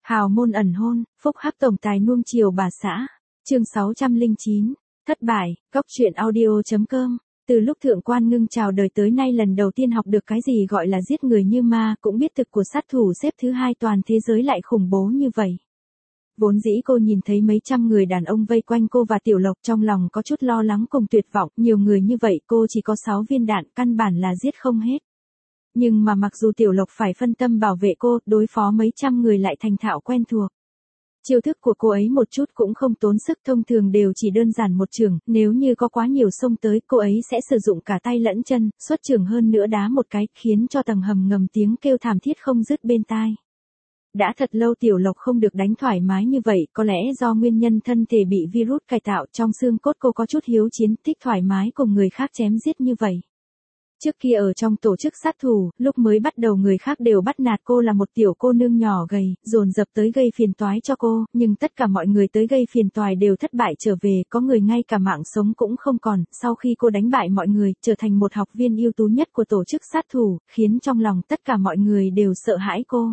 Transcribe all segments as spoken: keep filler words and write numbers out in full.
Hào môn ẩn hôn, phúc hắc tổng tài nuông chiều bà xã. Chương sáu trăm lẻ chín, thất bại, góc truyện audio.com. Từ lúc thượng quan ngưng chào đời tới nay lần đầu tiên học được cái gì gọi là giết người như ma, cũng biết thực của sát thủ xếp thứ hai toàn thế giới lại khủng bố như vậy. Vốn dĩ cô nhìn thấy mấy trăm người đàn ông vây quanh cô và Tiểu Lộc, trong lòng có chút lo lắng cùng tuyệt vọng, nhiều người như vậy cô chỉ có sáu viên đạn, căn bản là giết không hết. Nhưng mà mặc dù Tiểu Lộc phải phân tâm bảo vệ cô, đối phó mấy trăm người lại thành thạo quen thuộc. Chiêu thức của cô ấy một chút cũng không tốn sức, thông thường đều chỉ đơn giản một chưởng, nếu như có quá nhiều xông tới, cô ấy sẽ sử dụng cả tay lẫn chân, xuất chưởng hơn nữa đá một cái, khiến cho tầng hầm ngầm tiếng kêu thảm thiết không dứt bên tai. Đã thật lâu Tiểu Lộc không được đánh thoải mái như vậy, có lẽ do nguyên nhân thân thể bị virus cải tạo, trong xương cốt cô có chút hiếu chiến, thích thoải mái cùng người khác chém giết như vậy. Trước kia ở trong tổ chức sát thủ, lúc mới bắt đầu người khác đều bắt nạt cô là một tiểu cô nương nhỏ gầy, dồn dập tới gây phiền toái cho cô, nhưng tất cả mọi người tới gây phiền toái đều thất bại trở về, có người ngay cả mạng sống cũng không còn, sau khi cô đánh bại mọi người, trở thành một học viên ưu tú nhất của tổ chức sát thủ, khiến trong lòng tất cả mọi người đều sợ hãi cô.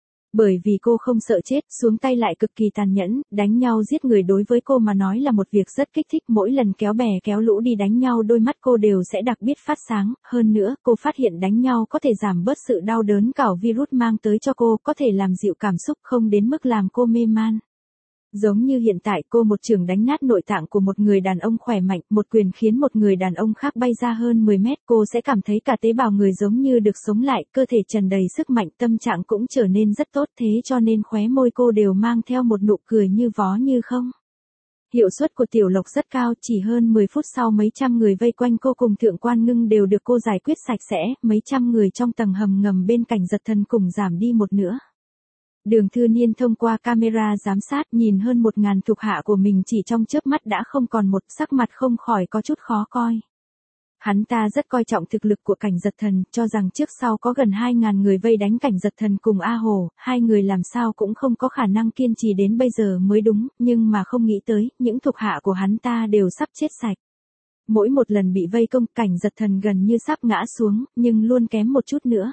Bởi vì cô không sợ chết, xuống tay lại cực kỳ tàn nhẫn, đánh nhau giết người đối với cô mà nói là một việc rất kích thích, mỗi lần kéo bè kéo lũ đi đánh nhau đôi mắt cô đều sẽ đặc biệt phát sáng, hơn nữa, cô phát hiện đánh nhau có thể giảm bớt sự đau đớn cào virus mang tới cho cô, có thể làm dịu cảm xúc không đến mức làm cô mê man. Giống như hiện tại cô một chưởng đánh nát nội tạng của một người đàn ông khỏe mạnh, một quyền khiến một người đàn ông khác bay ra hơn mười mét, cô sẽ cảm thấy cả tế bào người giống như được sống lại, cơ thể tràn đầy sức mạnh, tâm trạng cũng trở nên rất tốt, thế cho nên khóe môi cô đều mang theo một nụ cười như vó như không. Hiệu suất của Tiểu Lộc rất cao, chỉ hơn mười phút sau mấy trăm người vây quanh cô cùng thượng quan ngưng đều được cô giải quyết sạch sẽ, mấy trăm người trong tầng hầm ngầm bên cạnh giật thần cùng giảm đi một nửa. Đường Thư Niên thông qua camera giám sát nhìn hơn một ngàn thuộc hạ của mình chỉ trong chớp mắt đã không còn một, sắc mặt không khỏi có chút khó coi. Hắn ta rất coi trọng thực lực của cảnh giật thần, cho rằng trước sau có gần hai ngàn người vây đánh cảnh giật thần cùng A Hồ, hai người làm sao cũng không có khả năng kiên trì đến bây giờ mới đúng, nhưng mà không nghĩ tới, những thuộc hạ của hắn ta đều sắp chết sạch. Mỗi một lần bị vây công, cảnh giật thần gần như sắp ngã xuống, nhưng luôn kém một chút nữa.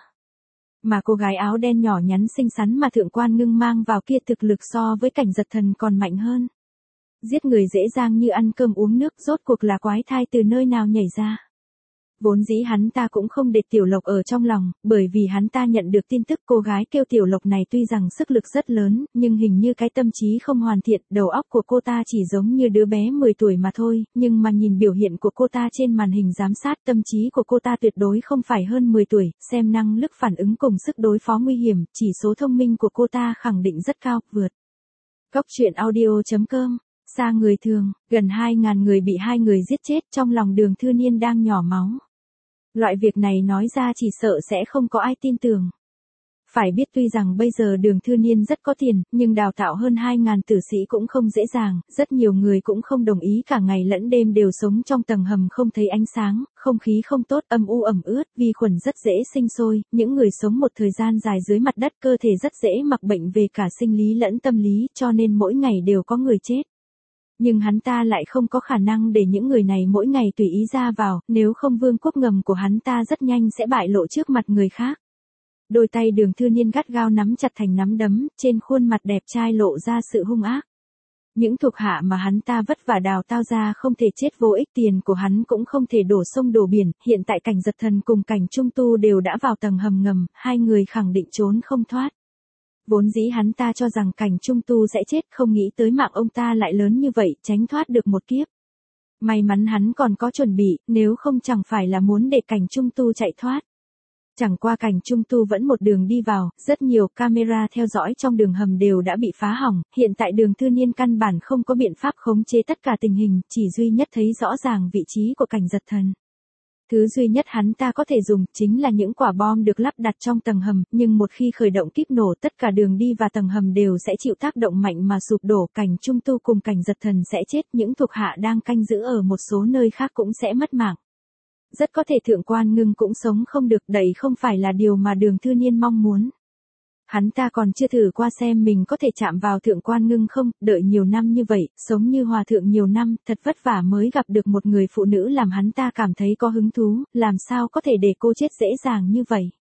Mà cô gái áo đen nhỏ nhắn xinh xắn mà thượng quan ngưng mang vào kia thực lực so với cảnh giật thần còn mạnh hơn. Giết người dễ dàng như ăn cơm uống nước, rốt cuộc là quái thai từ nơi nào nhảy ra. Vốn dĩ hắn ta cũng không để Tiểu Lộc ở trong lòng, bởi vì hắn ta nhận được tin tức cô gái kêu Tiểu Lộc này tuy rằng sức lực rất lớn, nhưng hình như cái tâm trí không hoàn thiện, đầu óc của cô ta chỉ giống như đứa bé mười tuổi mà thôi, nhưng mà nhìn biểu hiện của cô ta trên màn hình giám sát, tâm trí của cô ta tuyệt đối không phải hơn mười tuổi, xem năng lực phản ứng cùng sức đối phó nguy hiểm, chỉ số thông minh của cô ta khẳng định rất cao, vượt. Góc truyện audio.com. Xa người thường, gần hai ngàn người bị hai người giết chết, trong lòng Đường Thư Niên đang nhỏ máu. Loại việc này nói ra chỉ sợ sẽ không có ai tin tưởng. Phải biết tuy rằng bây giờ Đường Thư Niên rất có tiền, nhưng đào tạo hơn hai ngàn tử sĩ cũng không dễ dàng, rất nhiều người cũng không đồng ý, cả ngày lẫn đêm đều sống trong tầng hầm không thấy ánh sáng, không khí không tốt, âm u ẩm ướt, vi khuẩn rất dễ sinh sôi, những người sống một thời gian dài dưới mặt đất cơ thể rất dễ mắc bệnh về cả sinh lý lẫn tâm lý, cho nên mỗi ngày đều có người chết. Nhưng hắn ta lại không có khả năng để những người này mỗi ngày tùy ý ra vào, nếu không vương quốc ngầm của hắn ta rất nhanh sẽ bại lộ trước mặt người khác. Đôi tay Đường Thư Niên gắt gao nắm chặt thành nắm đấm, trên khuôn mặt đẹp trai lộ ra sự hung ác. Những thuộc hạ mà hắn ta vất vả đào tao ra không thể chết vô ích, tiền của hắn cũng không thể đổ sông đổ biển, hiện tại cảnh giật thần cùng cảnh trung tu đều đã vào tầng hầm ngầm, hai người khẳng định trốn không thoát. Vốn dĩ hắn ta cho rằng cảnh trung tu sẽ chết, không nghĩ tới mạng ông ta lại lớn như vậy, tránh thoát được một kiếp. May mắn hắn còn có chuẩn bị, nếu không chẳng phải là muốn để cảnh trung tu chạy thoát. Chẳng qua cảnh trung tu vẫn một đường đi vào, rất nhiều camera theo dõi trong đường hầm đều đã bị phá hỏng, hiện tại Đường Thư Niên căn bản không có biện pháp khống chế tất cả tình hình, chỉ duy nhất thấy rõ ràng vị trí của cảnh giật thần. Thứ duy nhất hắn ta có thể dùng chính là những quả bom được lắp đặt trong tầng hầm, nhưng một khi khởi động kíp nổ tất cả đường đi và tầng hầm đều sẽ chịu tác động mạnh mà sụp đổ, cảnh trung tu cùng cảnh giật thần sẽ chết, những thuộc hạ đang canh giữ ở một số nơi khác cũng sẽ mất mạng. Rất có thể thượng quan ngưng cũng sống không được, đây không phải là điều mà Đường Thư Niên mong muốn. Hắn ta còn chưa thử qua xem mình có thể chạm vào thượng quan ngưng không, đợi nhiều năm như vậy, sống như hòa thượng nhiều năm, thật vất vả mới gặp được một người phụ nữ làm hắn ta cảm thấy có hứng thú, làm sao có thể để cô chết dễ dàng như vậy.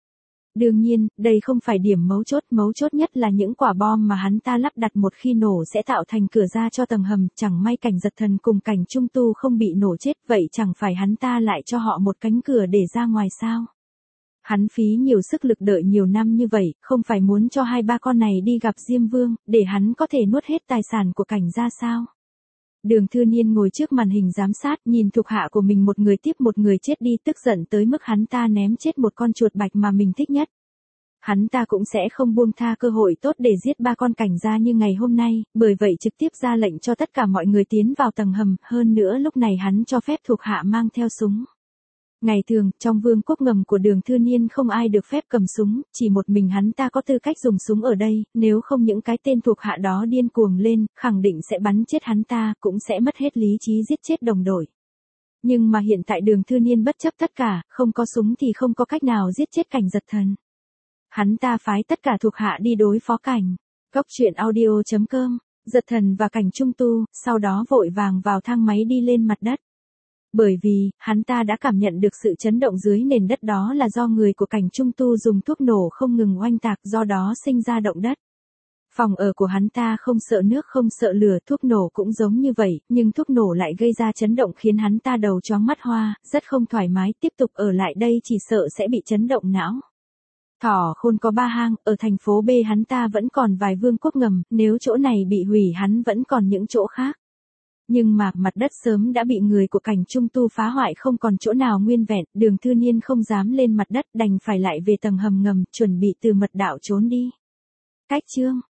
Đương nhiên, đây không phải điểm mấu chốt, mấu chốt nhất là những quả bom mà hắn ta lắp đặt một khi nổ sẽ tạo thành cửa ra cho tầng hầm, chẳng may Cảnh Giật Thần cùng Cảnh Trung Tu không bị nổ chết, vậy chẳng phải hắn ta lại cho họ một cánh cửa để ra ngoài sao? Hắn phí nhiều sức lực đợi nhiều năm như vậy, không phải muốn cho hai ba con này đi gặp Diêm Vương, để hắn có thể nuốt hết tài sản của Cảnh gia sao? Đường Thư Niên ngồi trước màn hình giám sát, nhìn thuộc hạ của mình một người tiếp một người chết đi, tức giận tới mức hắn ta ném chết một con chuột bạch mà mình thích nhất. Hắn ta cũng sẽ không buông tha cơ hội tốt để giết ba con Cảnh gia như ngày hôm nay, bởi vậy trực tiếp ra lệnh cho tất cả mọi người tiến vào tầng hầm, hơn nữa lúc này hắn cho phép thuộc hạ mang theo súng. Ngày thường, trong vương quốc ngầm của Đường Thư Niên không ai được phép cầm súng, chỉ một mình hắn ta có tư cách dùng súng ở đây, nếu không những cái tên thuộc hạ đó điên cuồng lên, khẳng định sẽ bắn chết hắn ta, cũng sẽ mất hết lý trí giết chết đồng đội. Nhưng mà hiện tại Đường Thư Niên bất chấp tất cả, không có súng thì không có cách nào giết chết Cảnh Giật Thần. Hắn ta phái tất cả thuộc hạ đi đối phó Cảnh. Góc truyện audio chấm com, Giật Thần và Cảnh Trung Tu, sau đó vội vàng vào thang máy đi lên mặt đất. Bởi vì, hắn ta đã cảm nhận được sự chấn động dưới nền đất, đó là do người của Cảnh Trung Tu dùng thuốc nổ không ngừng oanh tạc, do đó sinh ra động đất. Phòng ở của hắn ta không sợ nước không sợ lửa, thuốc nổ cũng giống như vậy, nhưng thuốc nổ lại gây ra chấn động khiến hắn ta đầu chóng mắt hoa, rất không thoải mái, tiếp tục ở lại đây chỉ sợ sẽ bị chấn động não. Thỏ khôn có ba hang, ở thành phố B hắn ta vẫn còn vài vương quốc ngầm, nếu chỗ này bị hủy hắn vẫn còn những chỗ khác. Nhưng mà, mặt đất sớm đã bị người của Cảnh Trung Tu phá hoại không còn chỗ nào nguyên vẹn, Đường Thư Niên không dám lên mặt đất, đành phải lại về tầng hầm ngầm, chuẩn bị từ mật đạo trốn đi. Cách chương